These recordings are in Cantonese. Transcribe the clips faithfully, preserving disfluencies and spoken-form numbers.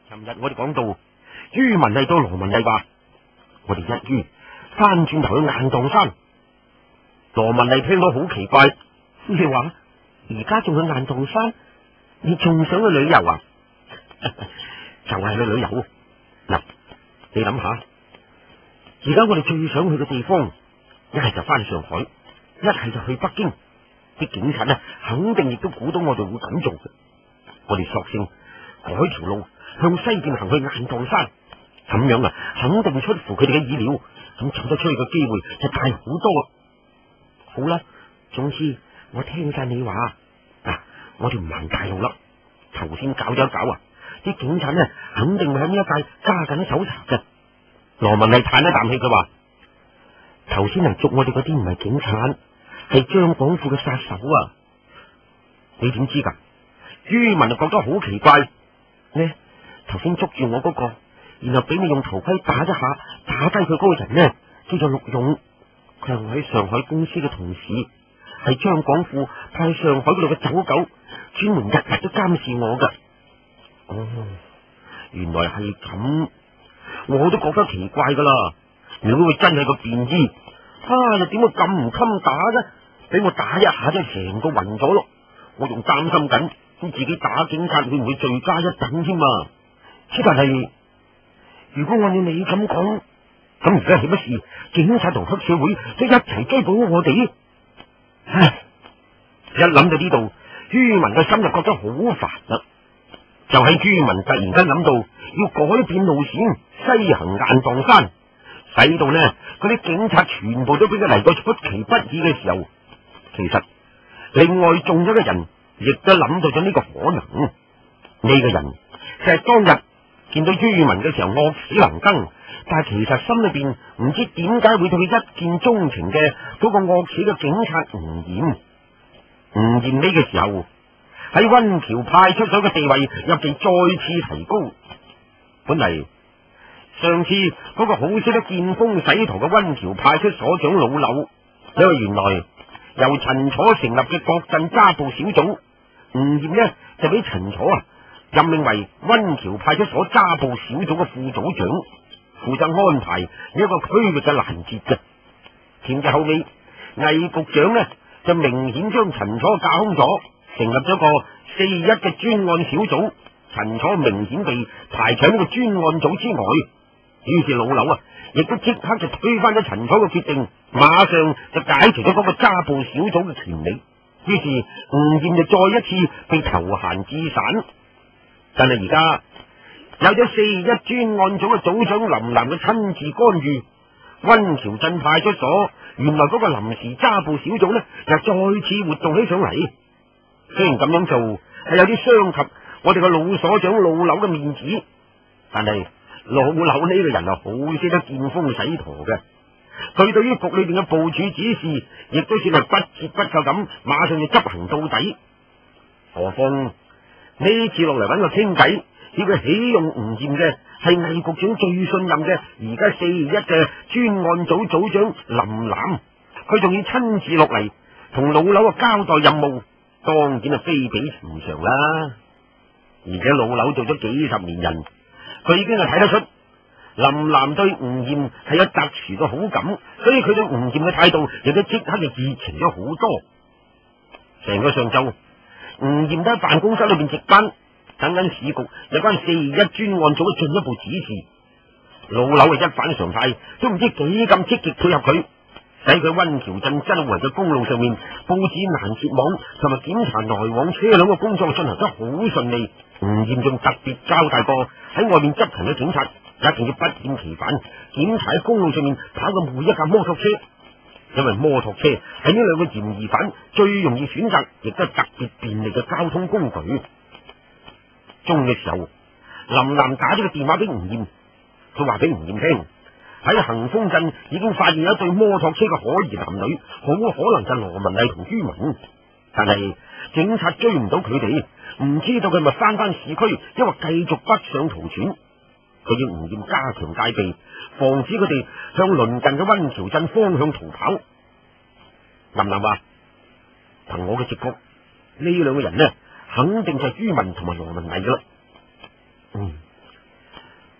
尋日我哋講到，于文麗到羅文麗話，我哋一於翻轉頭去雁蕩山。羅文麗聽到好奇怪，你話而家仲去雁蕩山？你仲想去旅遊啊？就係去旅遊嗱，你諗下，而家我哋最想去嘅地方，一係就翻上海，一係就去北京。啲警察呢，肯定亦都估到我哋會咁做嘅。我哋索性改條路向西邊行去雁蕩山，咁樣啊，肯定出乎佢哋嘅意料，咁走得出去嘅機會就大好多。好啦，總之我聽晒你話啊，我哋唔行大路啦。頭先搞咗一搞啊，啲警察呢，肯定會喺呢一帶加緊搜查嘅。羅文麗嘆一啖氣，佢話：頭先嚟捉我哋嗰啲唔係警察，係張廣富嘅殺手啊！你點知噶？于文就覺得好奇怪呢。頭先捉住我嗰個，然後俾你用頭盔打一下，打低佢嗰個人呢，叫做陸勇，佢係我喺上海公司嘅同事，係張廣富派去上海嗰度嘅走狗，專門日日都監視我噶。哦，原來係咁，我都覺得奇怪噶啦。如果佢真係個便衣，啊，又點會咁唔襟打啫？俾我打一下就成個暈咗咯，我仲擔心緊自己打警察會唔會罪加一等添啊！之但係如果按照你咁講，咁而家係乜事？警察同黑社會都一齊追捕我哋？唉，一諗到呢度，于文嘅心就覺得好煩啦。就喺于文突然間諗到要改變路線，西行雁蕩山，使到呢嗰啲警察全部都俾佢嚟個出其不意嘅時候，其實另外仲有一個人亦都諗到咗呢個可能。呢、這個人就係當日見到于文嘅時候惡死能登，但係其實心裏邊唔知點解會對佢一見鍾情嘅嗰個惡死嘅警察吳艷。吳艷呢個時候喺溫橋派出所嘅地位又被再次提高。本嚟上次嗰個好識得見風使舵嘅溫橋派出所長老柳，因為原來由陳楚成立嘅各鎮揸捕小組，吳艷呢就俾陳楚啊任命為溫橋派出所揸捕小組嘅副組長，負責安排呢一個區域嘅攔截嘅。前日後尾，魏局長呢就明顯將陳楚架空咗，成立咗個四一嘅專案小組，陳楚明顯被排除喺呢個專案組之外。於是老柳啊，亦都即刻就推翻咗陳楚嘅決定，馬上就解除咗嗰個揸捕小組嘅權利。於是吳艷就再一次被投閒置散。但係而家有咗四一專案組嘅組長林南嘅親自干預，溫橋鎮派出所原來嗰個臨時揸捕小組呢，又再次活動起上嚟。雖然咁樣做係有啲傷及我哋個老所長老柳嘅面子，但係老柳呢個人啊，好識得見風使舵嘅。佢對於局裏邊嘅部署指示，亦都算係不折不扣咁，馬上就執行到底。何況呢次落嚟揾佢傾偈，叫佢起用吳艷嘅係魏局長最信任嘅而家四一嘅專案組組長林南，佢仲要親自落嚟同老柳嘅交代任務，當然係非比尋常啦。而且老柳做咗幾十年人，佢已經係睇得出林南對吳艷係有特殊嘅好感，所以佢對吳艷嘅態度亦都即刻就熱情咗好多。成個上晝，吳艷都喺辦公室裏邊值班，等緊市局有關四一專案組嘅進一步指示。老柳係一反常態，都唔知幾咁積極配合佢，使佢溫橋鎮周圍嘅公路上面布置攔截網同埋檢查來往車輛嘅工作進行得好順利。吳艷仲特別交代過，喺外面執勤嘅警察一定要不厭其煩檢查喺公路上面跑嘅每一架摩托車，因為摩托車係呢兩個嫌疑犯最容易選擇，亦都係特別便利嘅交通工具。中午嘅時候，林南打咗個電話俾吳艷，佢話俾吳艷聽，喺恒豐鎮已經發現有一對摩托車嘅可疑男女，好可能就羅文麗同于文，但係警察追唔到佢哋，唔知道佢咪翻翻市區，因為繼續北上逃竄。佢要吳艷加強戒備，防止佢哋向鄰近嘅溫橋鎮方向逃跑。林南話：憑我嘅直覺，呢兩個人呢，肯定就係于文同埋羅文麗噶啦。嗯，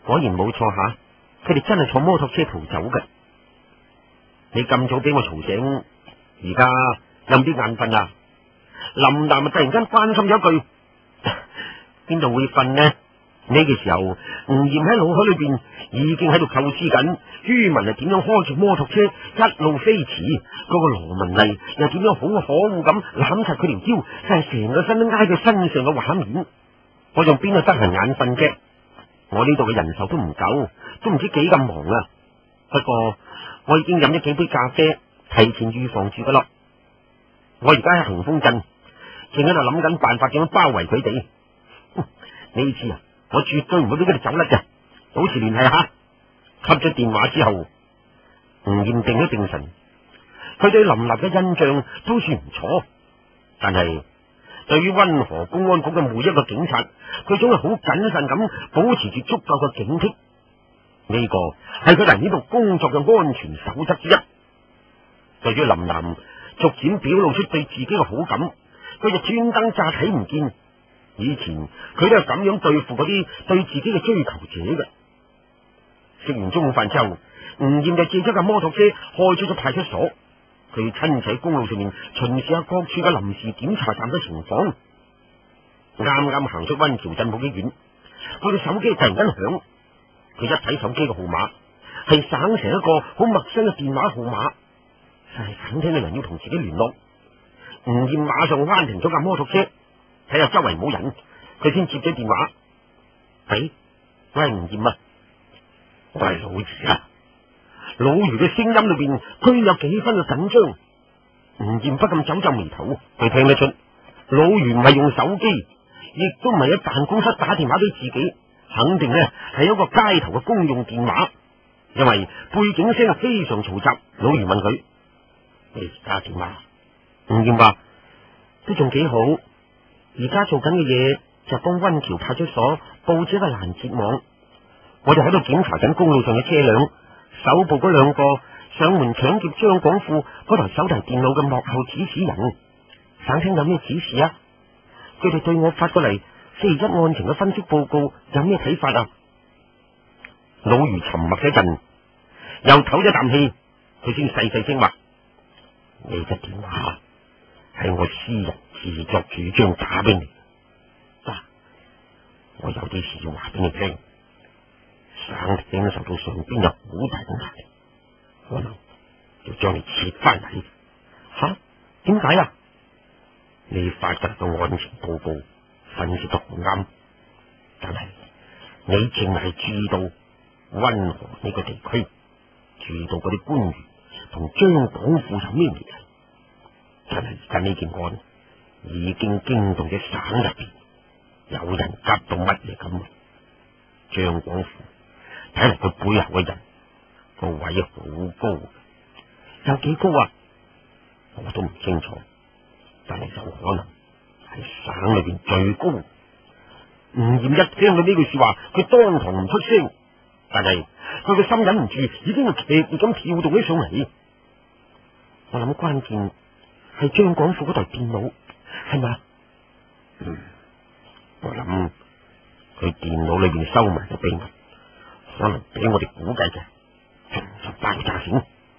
果然冇錯吓，佢哋真係坐摩托車逃走嘅。你咁早俾我嘈醒，而家有啲眼瞓啊！林南啊，突然間關心咗一句：邊度會瞓呢？呢個時候，吳艷喺腦海裏邊已經喺度構思緊，于文係點樣開住摩托車一路飛馳，嗰個羅文麗又點樣好可惡咁攬實佢條腰，真係成個身都挨佢身上嘅畫面。我仲邊度得閒眼瞓啫？我呢度嘅人手都唔夠，都唔知幾咁忙啊！不過我已經飲咗幾杯咖啡，提前預防住噶啦。我而家喺屏風鎮，正喺度諗緊辦法點樣包圍佢哋。呢次啊，我絕對唔會俾佢哋走甩嘅，保持聯繫下。吸咗電話之後，吳艷定咗定神，佢對林立嘅印象都算唔錯，但係對於溫河公安局嘅每一個警察，佢總係好謹慎咁保持住足夠嘅警惕。呢個係佢嚟呢度工作嘅安全守則之一。對於林南逐漸表露出對自己嘅好感，佢就專登詐睇唔見。以前佢都係咁樣對付嗰啲對自己嘅追求者嘅。食完中午飯之後，吳艷就借咗架摩托車開出咗派出所，佢親自喺公路上面巡視下各處嘅臨時檢查站嘅情況。啱啱行出溫橋鎮冇幾遠，佢嘅手機突然間響，佢一睇手機嘅號碼，係省成一個好陌生嘅電話號碼，就係省廳嘅人要同自己聯絡。吳艷馬上彎停咗架摩托車，睇下周圍冇人，佢先接咗電話。喂，我係吳艷啊，我係老余啊。老余嘅聲音裏邊居然有幾分嘅緊張。吳艷不禁皺皺眉頭，佢聽得出老余唔係用手機，亦都唔係喺辦公室打電話俾自己，肯定呢係一個街頭嘅公用電話，因為背景聲係非常嘈雜。老余問佢：你打電話？吳艷話：都仲幾好，而家做緊嘅嘢就幫溫橋派出所布置一個攔截網，我哋喺度檢查緊公路上嘅車輛，搜捕嗰兩個上門搶劫張廣富嗰台手提電腦嘅幕後指使人。省廳有咩指示啊？佢哋對我發過嚟四二一案情嘅分析報告有咩睇法啊？老余沉默咗一陣，又唞咗啖氣，佢先細細聲話：你嘅電話係我私人自作主張打俾你。嗱、啊，我有啲事要話俾你聽。省廳受到上邊有好大嘅壓力，可能要將你撤翻嚟。吓？點解啊？你發嘅個案情報告分析得好啱，但係你淨係注意到溫河呢個地區，注意到嗰啲官員同張廣富有咩聯繫。但係而家呢件案已經驚動咗省入邊，有人急到乜嘢咁。張廣富睇嚟佢背後嘅人個位好高，有幾高啊？我都唔清楚，但係有可能係省裏邊最高。吳艷一聽到呢句說話，佢當堂唔出聲，但係佢個心忍唔住，已經係劇烈咁跳動起上嚟。我諗關鍵係張廣富嗰台電腦，係咪？嗯，我諗佢電腦裏邊收埋嘅秘密，可能比我哋估計嘅仲有爆炸性。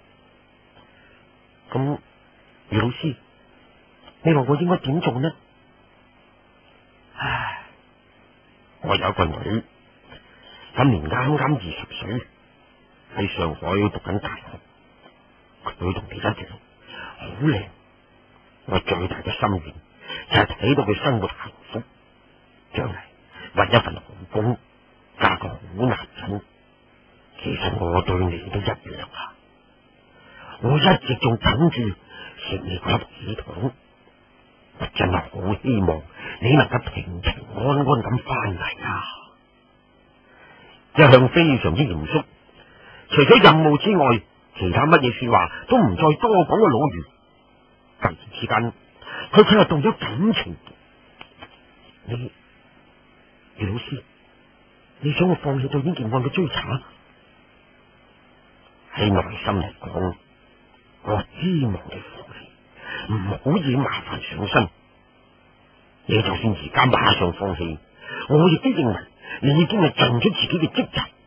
咁，余老師，你話我應該點做呢？唉，我有個女，今年啱啱二十歲，喺上海讀緊大學，佢同你一樣好靚。我最大嘅心願就係睇到佢生活幸福，將來搵一份好工，嫁個好男人。其實我對你都一樣啊！我一直仲等住食你嗰粒喜糖，我真係好希望你能夠平平安安咁翻嚟啊！一向非常之嚴肅，除咗任務之外，其他乜嘢說話都唔再多講嘅老余，突然之間，佢佢又動咗感情。你，余老師，你想我放棄對呢件案嘅追查？喺內心嚟講，我希望你放棄，唔好惹麻煩上身。你就算而家馬上放棄，我亦都認為你已經係盡咗自己嘅職責。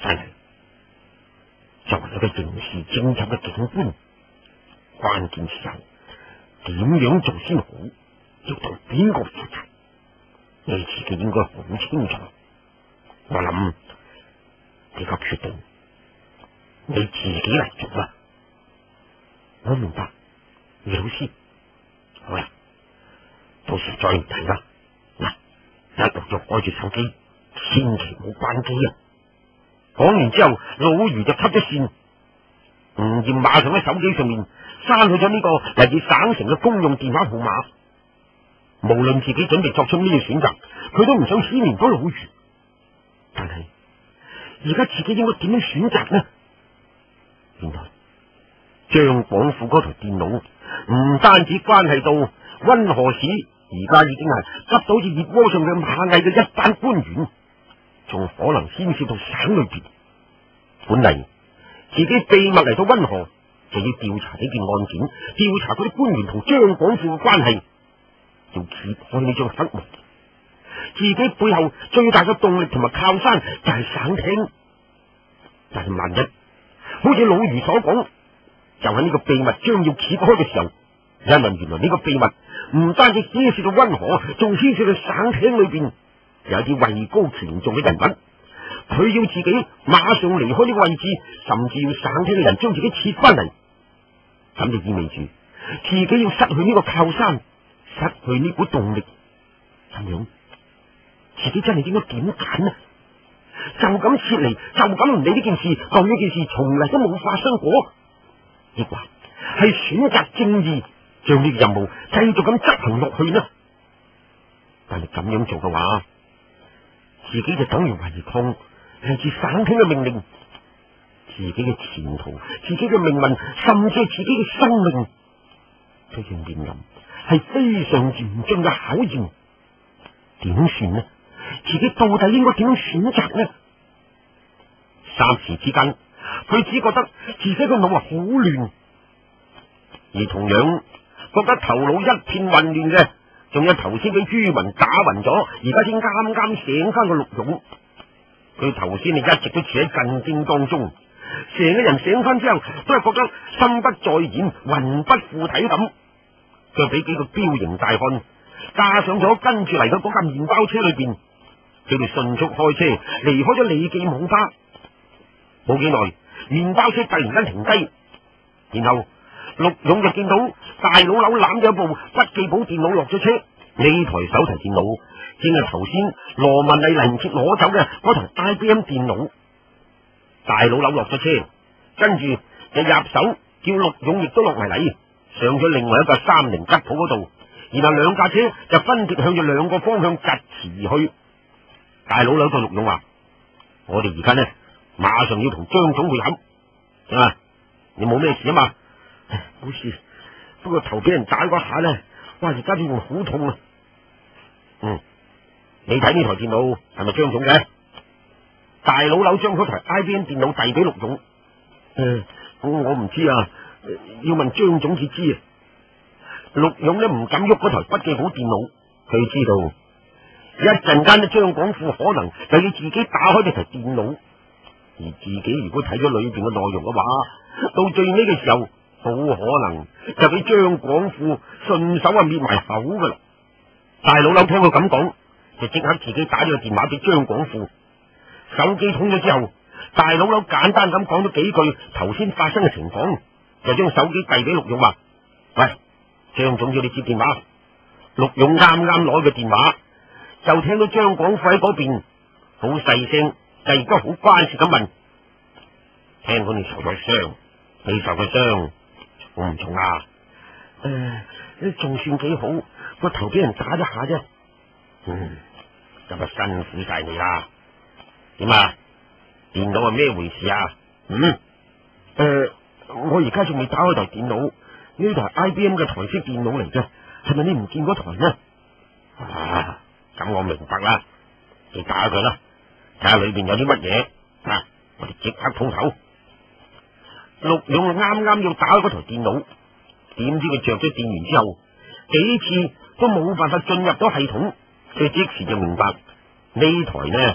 但係作為一個刑事偵緝嘅警官，關鍵時候點樣做先好，要同邊個負責，你自己應該好清楚。我諗呢個決定你自己嚟做啦。我明白，余老師。好啦，到時再唔提啦。嗱，一路就開住手機，千祈唔好關機啊！講完之後，老余就 cut 咗線。吳艷馬上喺手機上面刪去咗呢個嚟自省城嘅公用電話號碼。無論自己準備作出咩選擇，佢都唔想牽連到老余。但係而家自己應該點樣選擇呢？原來張廣富嗰台電腦唔單止關係到溫河市，而家已經係執到好似熱鍋上嘅螞蟻嘅一班官員，仲可能牽涉到省裏邊。本嚟自己秘密嚟到溫河，就要調查呢件案件，調查嗰啲官員同張廣富嘅關係，要揭開呢張黑幕。自己背後最大嘅動力同埋靠山就係省廳。但係萬一好似老余所講，就喺呢個秘密將要揭開嘅時候，因為原來呢個秘密唔單止牽涉到溫河，仲牽涉到省廳裏邊有一啲位高權重嘅人物。佢要自己馬上離開呢個位置，甚至要省廳嘅人將自己撤翻嚟，咁就意味住自己要失去呢個靠山，失去呢股動力。咁樣自己真係應該點揀呢？就咁撤離，就咁唔理呢件事，當呢件事從嚟都冇發生過，亦或係選擇正義，將呢個任務繼續咁執行落去呢？但係咁樣做嘅話，自己就等於違抗嚟自省廳嘅命令，自己嘅前途、自己嘅命運，甚至係自己嘅生命，都要面臨係非常嚴峻嘅考驗。點算呢？自己到底應該點樣選擇呢？霎時之間，佢只覺得自己個腦啊好亂，而同樣覺得頭腦一片混亂嘅，仲有頭先俾朱文打暈咗，而家先啱啱醒翻個陸勇。佢頭先你一直都處喺震驚當中，成個人醒翻之後都係覺得心不在焉、魂不附體咁。佢俾幾個彪形大漢加上咗跟住嚟到嗰架麵包車裏邊，佢哋迅速開車離開咗李記網吧。冇幾耐，麵包車突然間停低，然後陸勇就見到大佬佬攬咗一部筆記簿電腦落咗車。呢台手提電腦正係頭先羅文麗嚟唔切攞走嘅嗰台 I B M 電腦。大佬佬落咗車，跟住就入手叫陸勇亦都落埋嚟，上咗另外一個三菱吉普嗰度，然後兩架車就分別向住兩個方向疾馳而去。大佬佬對陸勇話：我哋而家呢，馬上要同張總會合，啊，你冇咩事啊嘛？冇事，不過頭俾人打嗰下呢，哇！而家呢仲好痛啊！嗯，你睇呢台電腦係咪張總嘅？大佬佬將嗰台 I B M 電腦遞俾陸總。誒、呃，我唔知啊，要問張總至知啊。陸勇呢唔敢喐嗰台筆記簿電腦，佢知道一陣間呢張廣富可能就要自己打開呢台電腦，而自己如果睇咗裏邊嘅內容嘅話，到最尾嘅時候，好可能就俾張廣富順手啊滅埋口噶啦。大佬佬聽佢咁講，就即刻自己打咗個電話俾張廣富。手機通咗之後，大佬佬簡單咁講咗幾句頭先發生嘅情況，就將手機遞俾陸勇話：喂，張總要你接電話。陸勇啱啱攞個電話，就聽到張廣富喺嗰邊好細聲，但而家好關切咁問：聽講你受咗傷，你受嘅傷重唔重啊？誒、呃，仲算幾好，個頭俾人打一下啫。嗯，咁啊辛苦晒你啦。點啊？電腦係咩回事啊？嗯，誒、呃，我而家仲未打開台電腦，呢台 I B M 嘅台式電腦嚟嘅，係咪你唔見嗰台呢？啊，咁我明白啦，你打佢啦，睇下裏邊有啲乜嘢啊，我哋即刻鋪頭。陸勇啱啱要打開嗰台電腦，點知佢着咗電源之後，幾次都冇辦法進入到系統，佢即時就明白呢台呢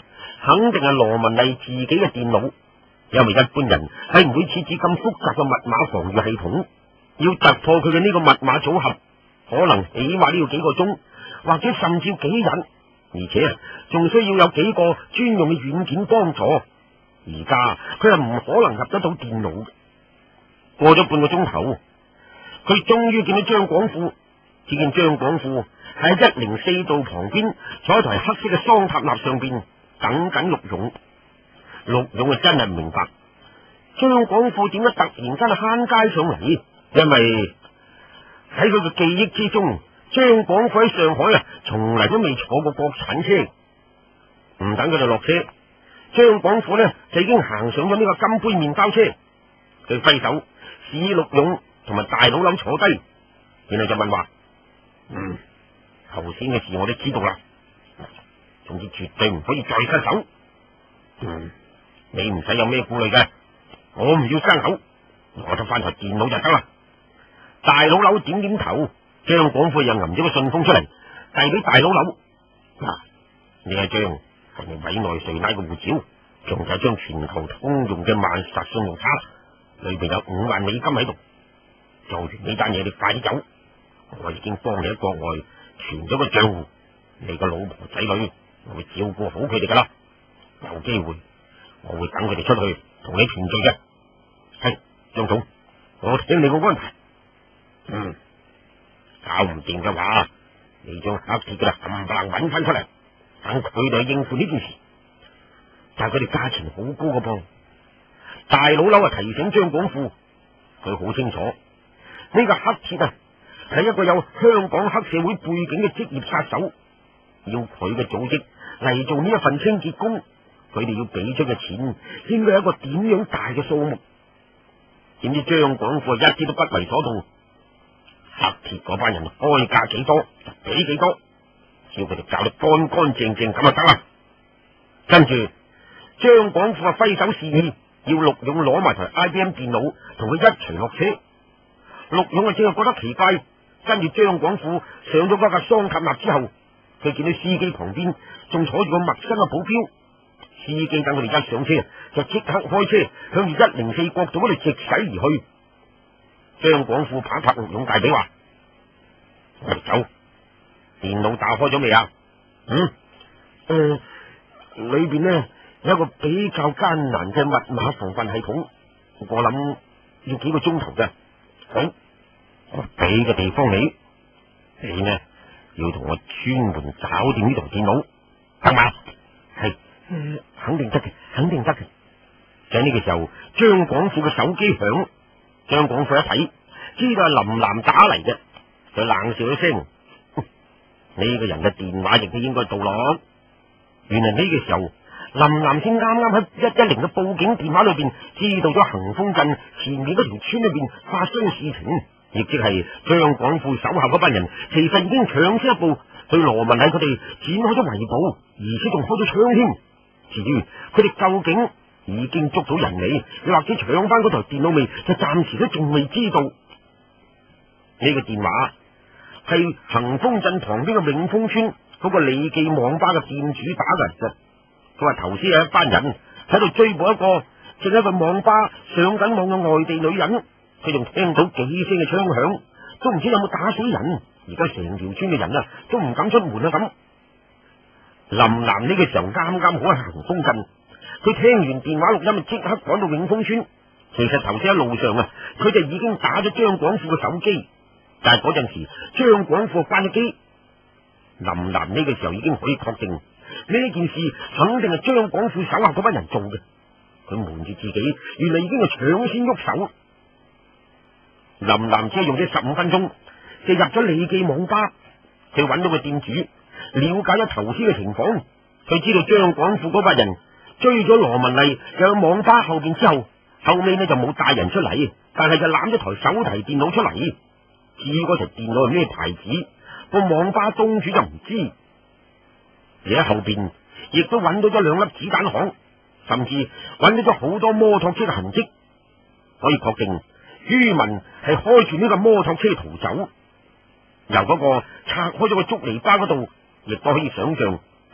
肯定係羅文麗自己嘅電腦，因為一般人係唔會設置咁複雜嘅密碼防禦系統，要突破佢嘅呢個密碼組合，可能起碼都要幾個鐘，或者甚至幾日，而且仲需要有幾個專用嘅軟件幫助。而家佢係唔可能入得到電腦。過咗半個鐘頭，佢終於見到張廣富。只見張廣富喺一零四度旁邊坐喺台黑色嘅桑塔納上邊等緊陸勇。陸勇啊真係唔明白張廣富點解突然間慳街上嚟，因為喺佢嘅記憶之中，張廣富喺上海啊從嚟都未坐過國產車。唔等佢哋落車，張廣富呢就已經行上咗呢個金杯麵包車。佢揮手示意陸勇同埋大佬樓坐低，然後就問話：嗯，頭先嘅事我都知道啦，總之絕對唔可以再失手。嗯，你唔使有咩顧慮嘅，我唔要生口，我得翻台電腦就得啦。大佬樓點點頭，張廣富又揞咗個信封出嚟，遞俾大佬樓。嗱、啊，呢一張係你委內瑞拉嘅護照，仲有張全球通用嘅萬實信用卡，裏邊有五萬美金喺度。做完呢單嘢，你快啲走。我已經幫你喺國外存咗個賬戶，你個老婆仔女我會照顧好佢哋噶啦。有機會我會等佢哋出去同你團聚嘅。係張總，我聽你個安排。嗯，搞唔掂嘅話，你將黑鐵嘅啦冚唪唥揾翻出嚟，等佢哋應付呢件事。但係佢哋價錢好高嘅噃。大佬樓啊提醒張廣富，佢好清楚呢、這個黑鐵啊係一個有香港黑社會背景嘅職業殺手，要佢嘅組織嚟做呢一份清潔工，佢哋要俾出嘅錢應該係一個點樣大嘅數目？點知張廣富一啲都不為所動，黑鐵嗰班人開價幾多就俾幾多，只要佢哋搞得乾乾淨淨咁就得啦。跟住張廣富啊揮手示意，要陸勇攞埋台 I B M 電腦同佢一齊落車。陸勇啊淨係覺得奇怪。跟住張廣富上咗嗰架桑塔納之後，佢見到司機旁邊仲坐住個陌生嘅保鏢。司機等佢哋一上車，就即刻開車向住一零四國道嗰度直駛而去。張廣富拍拍陸勇大髀話：我哋走。電腦打開咗未啊？嗯，誒、呃，裏邊呢有一個比較艱難嘅密碼防範系統，我諗要幾個鐘頭嘅。好。我俾個地方你，你呢要同我專門找掂呢台電腦，得嘛？係、呃，肯定得嘅，肯定得嘅。就喺呢個時候，張廣富嘅手機響，張廣富一睇，知道係林南打嚟嘅，就冷笑一聲：呢個人嘅電話亦都應該到咯。原來呢個時候，林南先啱啱喺一一零嘅報警電話裏邊知道咗恒豐鎮前面嗰條村裏邊發生嘅事情。亦即係張廣富手下嗰班人，其實已經搶先一步對羅文麗佢哋展開咗圍捕，而且仲開咗槍添。至於佢哋究竟已經捉到人未，又或者搶翻嗰台電腦未，就暫時都仲未知道。呢、這個電話係恒豐鎮旁邊嘅永豐村嗰個李記網吧嘅店主打嘅。佢話頭先有一班人喺度追捕一個正喺個網吧上緊網嘅外地女人。佢仲聽到幾聲嘅槍響，都唔知有冇打死人。而家成條村嘅人啊，都唔敢出門啊咁。林南呢個時候啱啱好喺恒豐鎮，佢聽完電話錄音，即刻趕到永豐村。其實頭先喺路上啊，佢就已經打咗張廣富嘅手機，但係嗰陣時張廣富關咗機。林南呢個時候已經可以確定呢件事肯定係張廣富手下嗰班人做嘅。佢瞞住自己，原來已經係搶先喐手。林南只係用咗十五分鐘就入咗李記網吧，佢揾到個店主，了解咗頭先嘅情況。佢知道張廣富嗰班人追咗羅文麗入網吧後邊之後，後尾呢就冇帶人出嚟，但係就攬咗台手提電腦出嚟。至於嗰台電腦係咩牌子，個網吧東主就唔知。而喺後邊亦都揾到咗兩粒子彈殼，甚至揾到咗好多摩托車嘅痕跡，可以確定于文係開住呢個摩托車逃走。由嗰個拆開咗個竹籬笆嗰度，亦都可以想象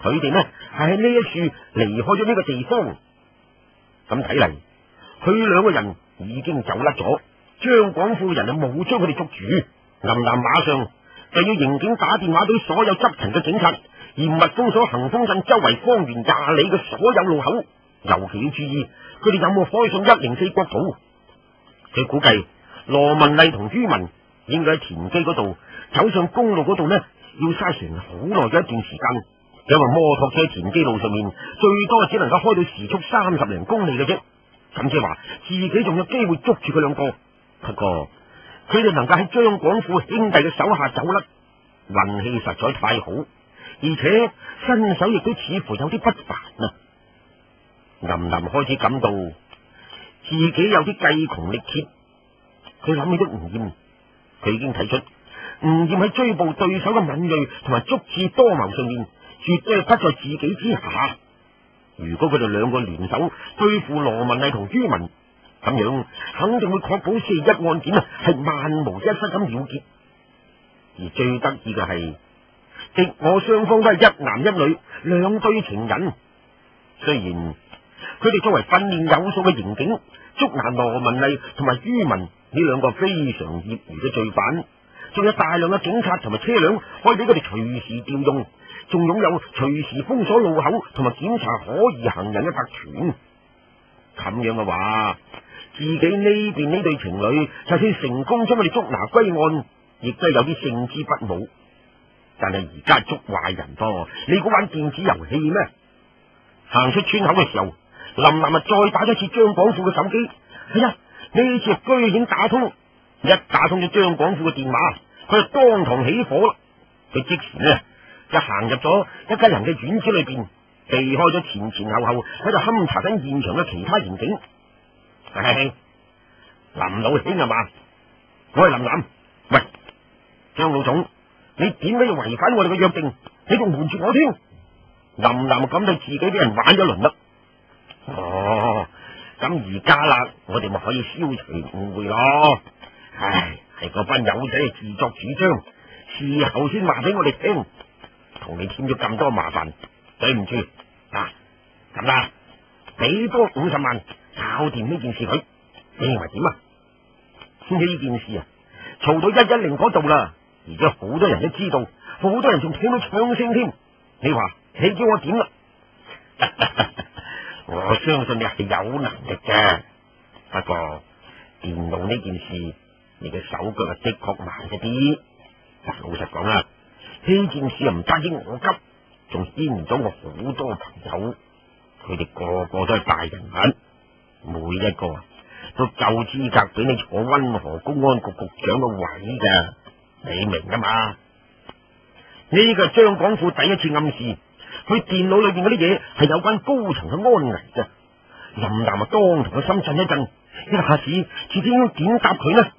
佢哋呢係喺呢一處離開咗呢個地方。咁睇嚟，佢兩個人已經走甩咗。張廣富人啊冇將佢哋捉住。林南馬上就要刑警打電話俾所有執勤嘅警察，嚴密封鎖恒豐鎮周圍方圓廿里嘅所有路口，尤其要注意佢哋有冇開上一零四國道。佢估計羅文麗同于文應該喺田基嗰度走上公路嗰度呢，要嘥成好耐嘅一段時間，因為摩托車田基路上面最多只能夠開到時速三十零公里嘅啫。咁即係話自己仲有機會捉住佢兩個。不過佢哋能夠喺張廣富兄弟嘅手下走甩，運氣實在太好，而且身手亦都似乎有啲不凡啊！林林開始感到自己有啲計窮力竭，佢諗起咗吳艷，佢已經睇出吳艷喺追捕對手嘅敏銳同埋足智多謀上面，絕對係不在自己之下。如果佢哋兩個聯手對付羅文麗同于文，咁樣肯定會確保四一案件啊係萬無一失咁了結。而最得意嘅係，敵我雙方都係一男一女兩對情人。雖然佢哋作為訓練有素嘅刑警，捉拿羅文麗同埋于文呢兩個非常業餘嘅罪犯，仲有大量嘅警察同埋車輛可以俾佢哋隨時調用，仲擁有隨時封鎖路口同埋檢查可疑行人嘅特權。咁樣嘅話，自己呢邊呢對情侶就算成功將佢哋捉拿歸案，亦都係有啲勝之不武。但係而家捉壞人噃，你估玩電子遊戲咩？行出村口嘅時候，林南啊再打咗次張廣富嘅手機。哎呀，呢次居然打通，一打通咗張廣富嘅電話，佢就當堂起火啦。佢即時呢就行入咗一家人嘅院子裏邊，避開咗前前後後喺度勘查緊現場嘅其他刑警。嘿嘿，林老兄啊嘛，我係林南。喂，張老總，你點解要違反我哋嘅約定？你仲瞞住我添？林南感到自己俾人玩咗輪啦。哦，咁而家啦，我哋咪可以消除誤會咯。唉，係嗰班友仔自作主張，事後先話俾我哋聽，同你添咗咁多麻煩，對唔住嗱。咁啦，俾多五十萬搞掂呢件事佢，你認為點啊？呢件事啊，嘈到一一零嗰度啦，而家好多人都知道，好多人仲聽到槍聲添。你話你叫我點啦？我相信你係有能力嘅，不過電腦呢件事，你嘅手腳啊的確慢一啲。但老實講啦，呢件事啊唔單止我急，仲牽連咗我好多朋友，佢哋個個都係大人物，每一個啊都夠資格俾你坐溫河公安局局長嘅位噶，你明啊嘛？呢個張廣富第一次暗示，佢電腦裏邊嗰啲嘢係有關高層嘅安危嘅。林南啊，當同佢心震一震，一下子自己應該點答佢呢？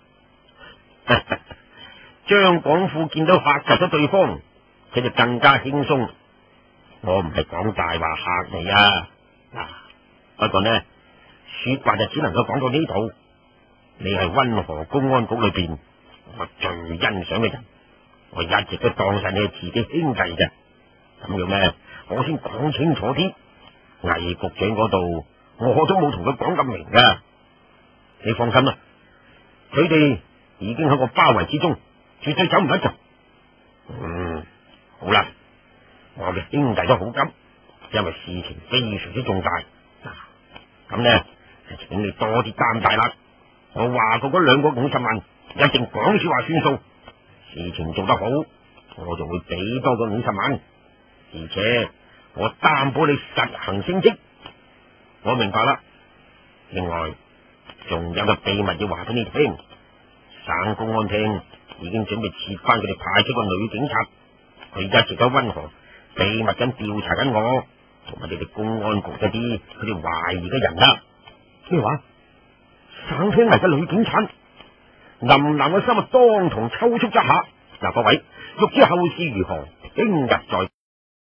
張廣富見到嚇窒咗對方，佢就更加輕鬆。我唔係講大話嚇你啊，嗱，不過呢，說話就只能夠講到呢度。你係溫河公安局裏邊我最欣賞嘅人，我一直都當晒你係自己兄弟嘅。咁樣咩？我先講清楚啲，魏局長嗰度我都冇同佢講咁明噶。你放心啦，佢哋已經喺個包圍之中，絕對走唔甩噶。嗯，好啦，我嘅兄弟都好急，因為事情非常之重大。咁呢，就請你多啲擔大啦。我話過嗰兩個五十萬，一定講說話算數。事情做得好，我就會俾多個五十萬。而且我擔保你實行升職。我明白啦。另外，仲有個秘密要話俾你聽，省公安廳已經準備撤翻佢哋派出個女警察，佢而家直喺溫河秘密咁調查緊我同埋你哋公安局一啲佢哋懷疑嘅人啦。咩話？省廳嚟嘅女警察？林南嘅心啊當堂抽搐一下。嗱，各位，欲知後事如何，聽日再。